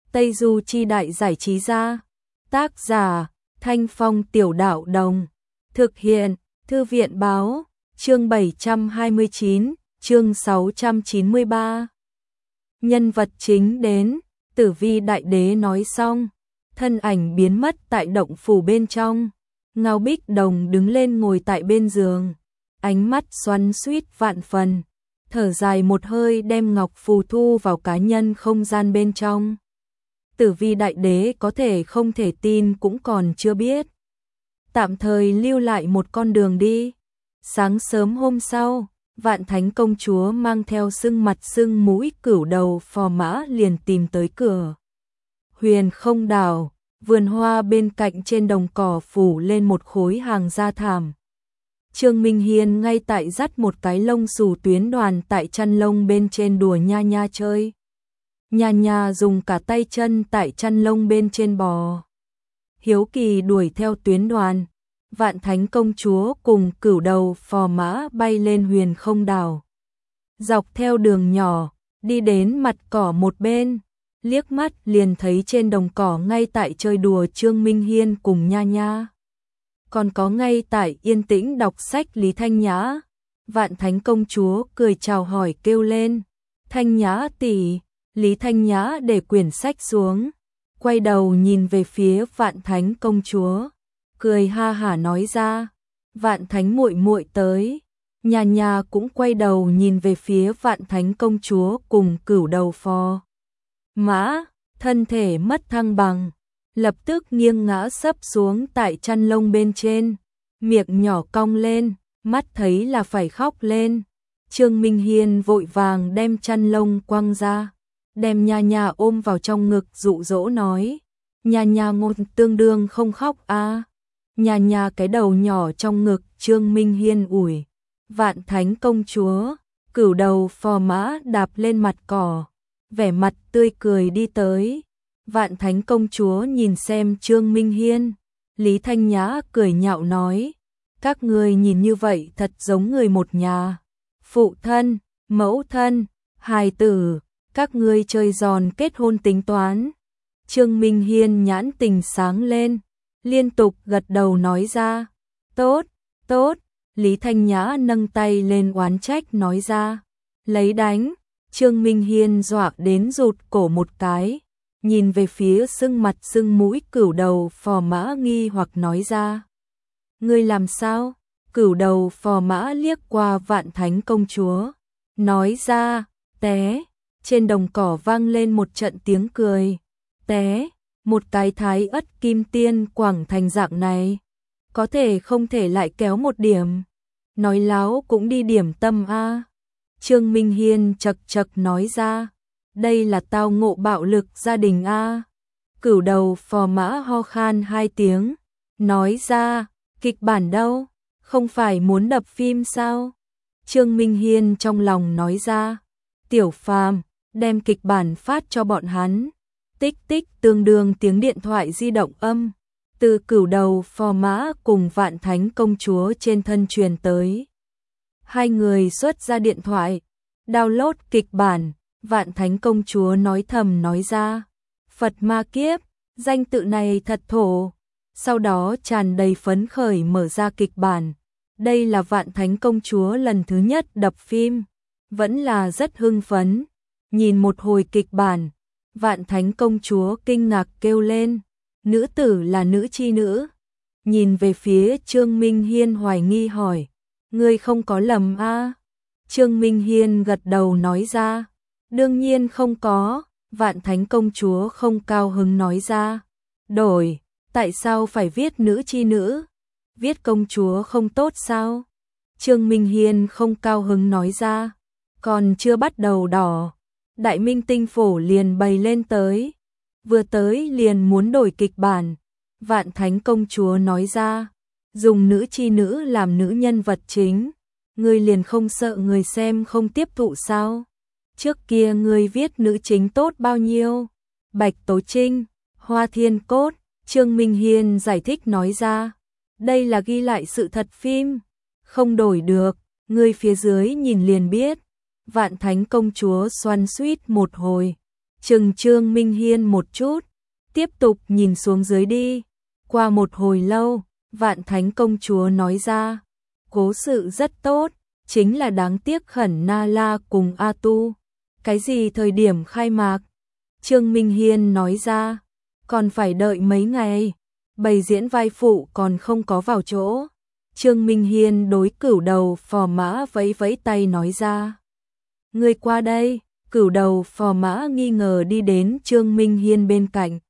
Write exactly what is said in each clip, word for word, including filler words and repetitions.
Tây Du Chi Đại Giải Trí Gia. Tác giả Thanh Phong Tiểu Đạo Đồng. Thực hiện Thư viện Báo. Chương bảy trăm hai mươi chín, chương sáu trăm chín mươi ba. Nhân vật chính đến, Tử Vi Đại Đế nói xong, thân ảnh biến mất tại động phủ bên trong. Ngao Bích Đồng đứng lên ngồi tại bên giường, ánh mắt xoắn xuýt vạn phần, thở dài một hơi đem ngọc phù thu vào cá nhân không gian bên trong. Tử Vi Đại Đế có thể không thể tin cũng còn chưa biết. Tạm thời lưu lại một con đường đi. Sáng sớm hôm sau, Vạn Thánh Công Chúa mang theo sưng mặt sưng mũi cửu đầu phò mã liền tìm tới cửa Huyền Không Đảo. Vườn hoa bên cạnh trên đồng cỏ phủ lên một khối hàng da thảm. Trương Minh Hiên ngay tại dắt một cái lông xù tuyến đoàn tại chăn lông bên trên đùa nha nha chơi. Nha nha dùng cả tay chân tại chăn lông bên trên bò. Hiếu kỳ đuổi theo tuyến đoàn. Vạn Thánh Công Chúa cùng cửu đầu phò mã bay lên Huyền Không Đảo. Dọc theo đường nhỏ, đi đến mặt cỏ một bên, liếc mắt liền thấy trên đồng cỏ ngay tại chơi đùa Trương Minh Hiên cùng nha nha. Còn có ngay tại yên tĩnh đọc sách Lý Thanh Nhã. Vạn Thánh Công Chúa cười chào hỏi kêu lên, Thanh Nhã tỷ. Lý Thanh Nhã để quyển sách xuống, quay đầu nhìn về phía Vạn Thánh Công Chúa, cười ha hả nói ra, Vạn Thánh muội muội tới. Nha nha cũng quay đầu nhìn về phía Vạn Thánh Công Chúa cùng cửu đầu phò mã, thân thể mất thăng bằng, lập tức nghiêng ngã sấp xuống tại chăn lông bên trên, miệng nhỏ cong lên, mắt thấy là phải khóc lên. Trương Minh Hiên vội vàng đem chăn lông quăng ra, đem nha nha ôm vào trong ngực dụ dỗ nói, nha nha ngôn tương đương không khóc a. À. Nha nha cái đầu nhỏ trong ngực Trương Minh Hiên ủi. Vạn Thánh Công Chúa, cửu đầu phò mã đạp lên mặt cỏ, vẻ mặt tươi cười đi tới. Vạn Thánh Công Chúa nhìn xem Trương Minh Hiên, Lý Thanh Nhã cười nhạo nói, các ngươi nhìn như vậy thật giống người một nhà, phụ thân, mẫu thân, hài tử, các ngươi chơi giòn kết hôn tính toán. Trương Minh Hiên nhãn tình sáng lên, liên tục gật đầu nói ra, tốt, tốt. Lý Thanh Nhã nâng tay lên oán trách nói ra, lấy đánh. Trương Minh Hiên dọa đến rụt cổ một cái, nhìn về phía sưng mặt sưng mũi cửu đầu phò mã nghi hoặc nói ra, ngươi làm sao? Cửu đầu phò mã liếc qua Vạn Thánh Công Chúa, nói ra, té. Trên đồng cỏ vang lên một trận tiếng cười, té, một cái thái ất kim tiên quảng thành dạng này, có thể không thể lại kéo một điểm, nói láo cũng đi điểm tâm a. Trương Minh Hiên chật chật nói ra, đây là tao ngộ bạo lực gia đình a. Cửu đầu phò mã ho khan hai tiếng, nói ra, kịch bản đâu, không phải muốn đập phim sao? Trương Minh Hiên trong lòng nói ra, Tiểu Phàm, đem kịch bản phát cho bọn hắn. Tích tích tương đương tiếng điện thoại di động âm, từ cửu đầu phò mã cùng Vạn Thánh Công Chúa trên thân truyền tới. Hai người xuất ra điện thoại, download kịch bản. Vạn Thánh Công Chúa nói thầm nói ra, Phật Ma Kiếp, danh tự này thật thổ. Sau đó tràn đầy phấn khởi mở ra kịch bản. Đây là Vạn Thánh Công Chúa lần thứ nhất đập phim, vẫn là rất hưng phấn. Nhìn một hồi kịch bản, Vạn Thánh Công Chúa kinh ngạc kêu lên, nữ tử là nữ chi nữ. Nhìn về phía Trương Minh Hiên hoài nghi hỏi, ngươi không có lầm a? À? Trương Minh Hiên gật đầu nói ra, đương nhiên không có. Vạn Thánh Công Chúa không cao hứng nói ra, đổi, tại sao phải viết nữ chi nữ? Viết công chúa không tốt sao? Trương Minh Hiên không cao hứng nói ra, còn chưa bắt đầu đỏ, Đại Minh Tinh Phổ liền bày lên tới, vừa tới liền muốn đổi kịch bản. Vạn Thánh Công Chúa nói ra, dùng nữ chi nữ làm nữ nhân vật chính, ngươi liền không sợ người xem không tiếp thụ sao? Trước kia ngươi viết nữ chính tốt bao nhiêu? Bạch Tố Trinh, Hoa Thiên Cốt. Trương Minh Hiên giải thích nói ra, đây là ghi lại sự thật phim, không đổi được, ngươi phía dưới nhìn liền biết. Vạn Thánh Công Chúa xoắn xuýt một hồi, chừng Trương Minh Hiên một chút, tiếp tục nhìn xuống dưới đi. Qua một hồi lâu, Vạn Thánh công chúa nói ra, cố sự rất tốt, chính là đáng tiếc Khẩn Na La cùng A Tu. Cái gì thời điểm khai mạc? Trương Minh Hiên nói ra, còn phải đợi mấy ngày, bày diễn vai phụ còn không có vào chỗ. Trương Minh Hiên đối Cửu Đầu Phò Mã vẫy vẫy tay nói ra, ngươi qua đây. Cửu Đầu Phò Mã nghi ngờ đi đến Trương Minh Hiên bên cạnh,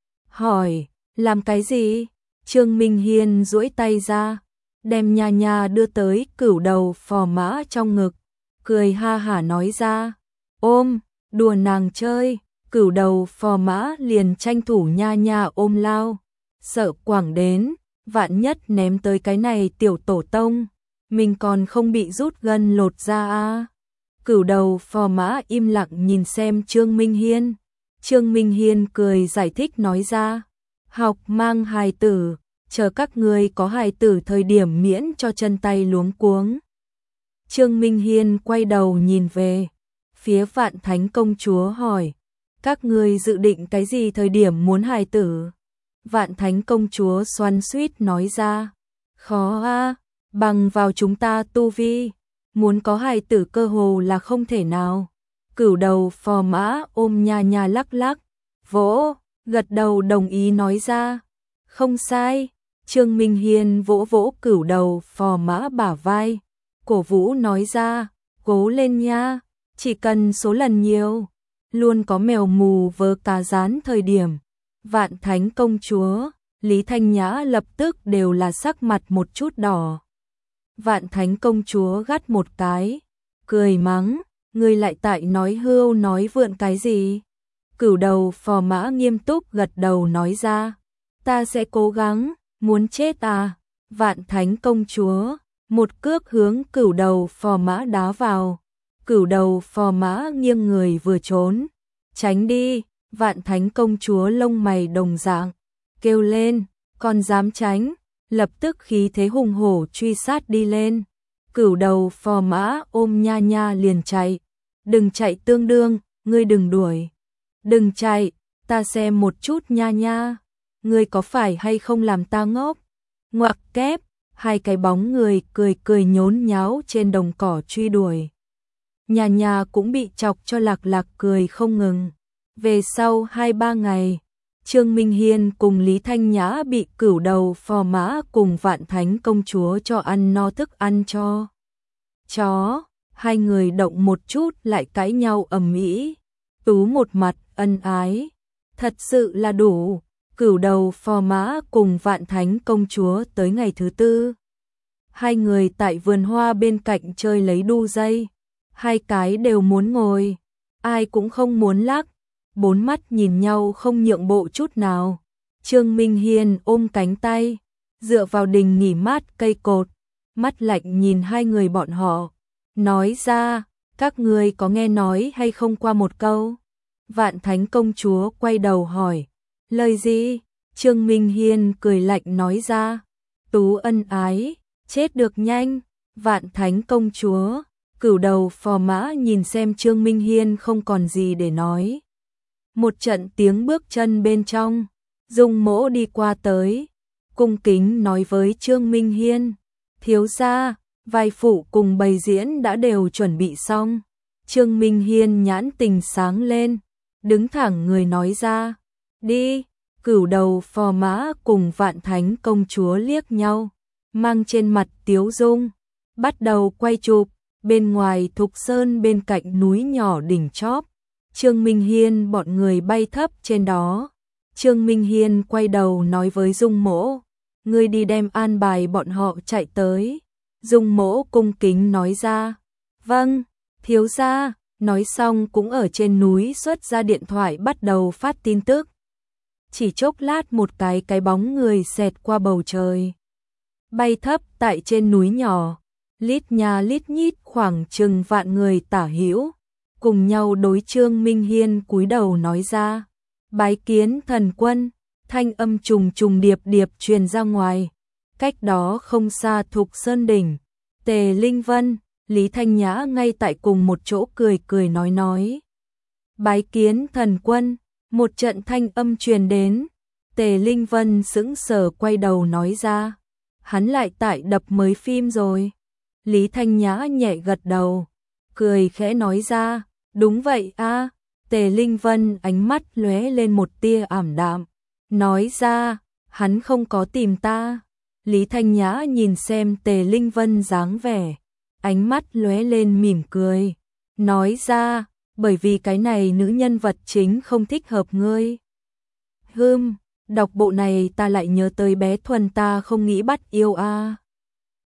hỏi, làm cái gì? Trương Minh Hiên duỗi tay ra, đem nha nha đưa tới Cửu Đầu Phò Mã trong ngực, cười ha hả nói ra, ôm, đùa nàng chơi. Cửu Đầu Phò Mã liền tranh thủ nha nha ôm lao, sợ quảng đến, vạn nhất ném tới cái này tiểu tổ tông, mình còn không bị rút gân lột ra a. Cửu Đầu Phò Mã im lặng nhìn xem Trương Minh Hiên. Trương Minh Hiên cười giải thích nói ra, học mang hài tử, chờ các ngươi có hài tử thời điểm miễn cho chân tay luống cuống. Trương Minh Hiên quay đầu nhìn về phía Vạn Thánh công chúa hỏi, các ngươi dự định cái gì thời điểm muốn hài tử? Vạn Thánh công chúa xoắn xuýt nói ra, khó a, bằng vào chúng ta tu vi, muốn có hài tử cơ hồ là không thể nào. Cửu Đầu Phò Mã ôm nha nha lắc lắc, vỗ, gật đầu đồng ý nói ra, không sai. Trương Minh Hiên vỗ vỗ Cửu Đầu Phò Mã bả vai, cổ vũ nói ra, cố lên nha, chỉ cần số lần nhiều, luôn có mèo mù vớ cá rán thời điểm. Vạn Thánh công chúa, Lý Thanh Nhã lập tức đều là sắc mặt một chút đỏ. Vạn Thánh công chúa gắt một cái, cười mắng, ngươi lại tại nói hưu nói vượn cái gì? Cửu Đầu Phò Mã nghiêm túc gật đầu nói ra, ta sẽ cố gắng, muốn chết à? Vạn Thánh công chúa, một cước hướng Cửu Đầu Phò Mã đá vào. Cửu Đầu Phò Mã nghiêng người vừa trốn, tránh đi. Vạn Thánh công chúa lông mày đồng dạng, kêu lên, còn dám tránh, lập tức khí thế hùng hổ truy sát đi lên. Cửu Đầu Phò Mã ôm nha nha liền chạy, đừng chạy tương đương, ngươi đừng đuổi, đừng chạy, ta xem một chút nha nha, ngươi có phải hay không làm ta ngốc? Ngoặc kép, hai cái bóng người cười cười nhốn nháo trên đồng cỏ truy đuổi. Nha nha cũng bị chọc cho lạc lạc cười không ngừng. Về sau hai ba ngày, Trương Minh Hiên cùng Lý Thanh Nhã bị Cửu Đầu Phò Mã cùng Vạn Thánh công chúa cho ăn no thức ăn cho chó, hai người động một chút lại cãi nhau ầm ĩ. Tú một mặt ân ái, thật sự là đủ. Cửu Đầu Phò Mã cùng Vạn Thánh công chúa tới ngày thứ tư, hai người tại vườn hoa bên cạnh chơi lấy đu dây, hai cái đều muốn ngồi, ai cũng không muốn lắc. Bốn mắt nhìn nhau không nhượng bộ chút nào. Trương Minh Hiên ôm cánh tay, dựa vào đình nghỉ mát cây cột, mắt lạnh nhìn hai người bọn họ, nói ra, các ngươi có nghe nói hay không qua một câu? Vạn Thánh công chúa quay đầu hỏi, lời gì? Trương Minh Hiên cười lạnh nói ra, tú ân ái, chết được nhanh. Vạn Thánh công chúa, Cửu Đầu Phò Mã nhìn xem Trương Minh Hiên không còn gì để nói. Một trận tiếng bước chân bên trong, Dung Mỗ đi qua tới, cung kính nói với Trương Minh Hiên, thiếu gia, vai phụ cùng bày diễn đã đều chuẩn bị xong. Trương Minh Hiên nhãn tình sáng lên, đứng thẳng người nói ra, đi. Cửu Đầu Phò Mã cùng Vạn Thánh công chúa liếc nhau, mang trên mặt tiếu dung, bắt đầu quay chụp. Bên ngoài Thục Sơn bên cạnh núi nhỏ đỉnh chóp, Trương Minh Hiên bọn người bay thấp trên đó. Trương Minh Hiên quay đầu nói với Dung Mỗ, ngươi đi đem an bài bọn họ chạy tới. Dung Mỗ cung kính nói ra, vâng, thiếu gia. Nói xong cũng ở trên núi xuất ra điện thoại bắt đầu phát tin tức. Chỉ chốc lát một cái cái bóng người xẹt qua bầu trời, bay thấp tại trên núi nhỏ, lít nha lít nhít khoảng chừng vạn người tả hữu, cùng nhau đối Trương Minh Hiên cúi đầu nói ra, bái kiến thần quân. Thanh âm trùng trùng điệp điệp truyền ra ngoài. Cách đó không xa Thục Sơn đỉnh, Tề Linh Vân, Lý Thanh Nhã ngay tại cùng một chỗ cười cười nói nói. Bái kiến thần quân, một trận thanh âm truyền đến. Tề Linh Vân sững sờ quay đầu nói ra, hắn lại tại đập mới phim rồi. Lý Thanh Nhã nhẹ gật đầu, cười khẽ nói ra, đúng vậy a. Tề Linh Vân ánh mắt lóe lên một tia ảm đạm, nói ra, hắn không có tìm ta. Lý Thanh Nhã nhìn xem Tề Linh Vân dáng vẻ, ánh mắt lóe lên mỉm cười, nói ra, bởi vì cái này nữ nhân vật chính không thích hợp ngươi. Hừm, đọc bộ này ta lại nhớ tới bé Thuần ta không nghĩ bắt yêu a.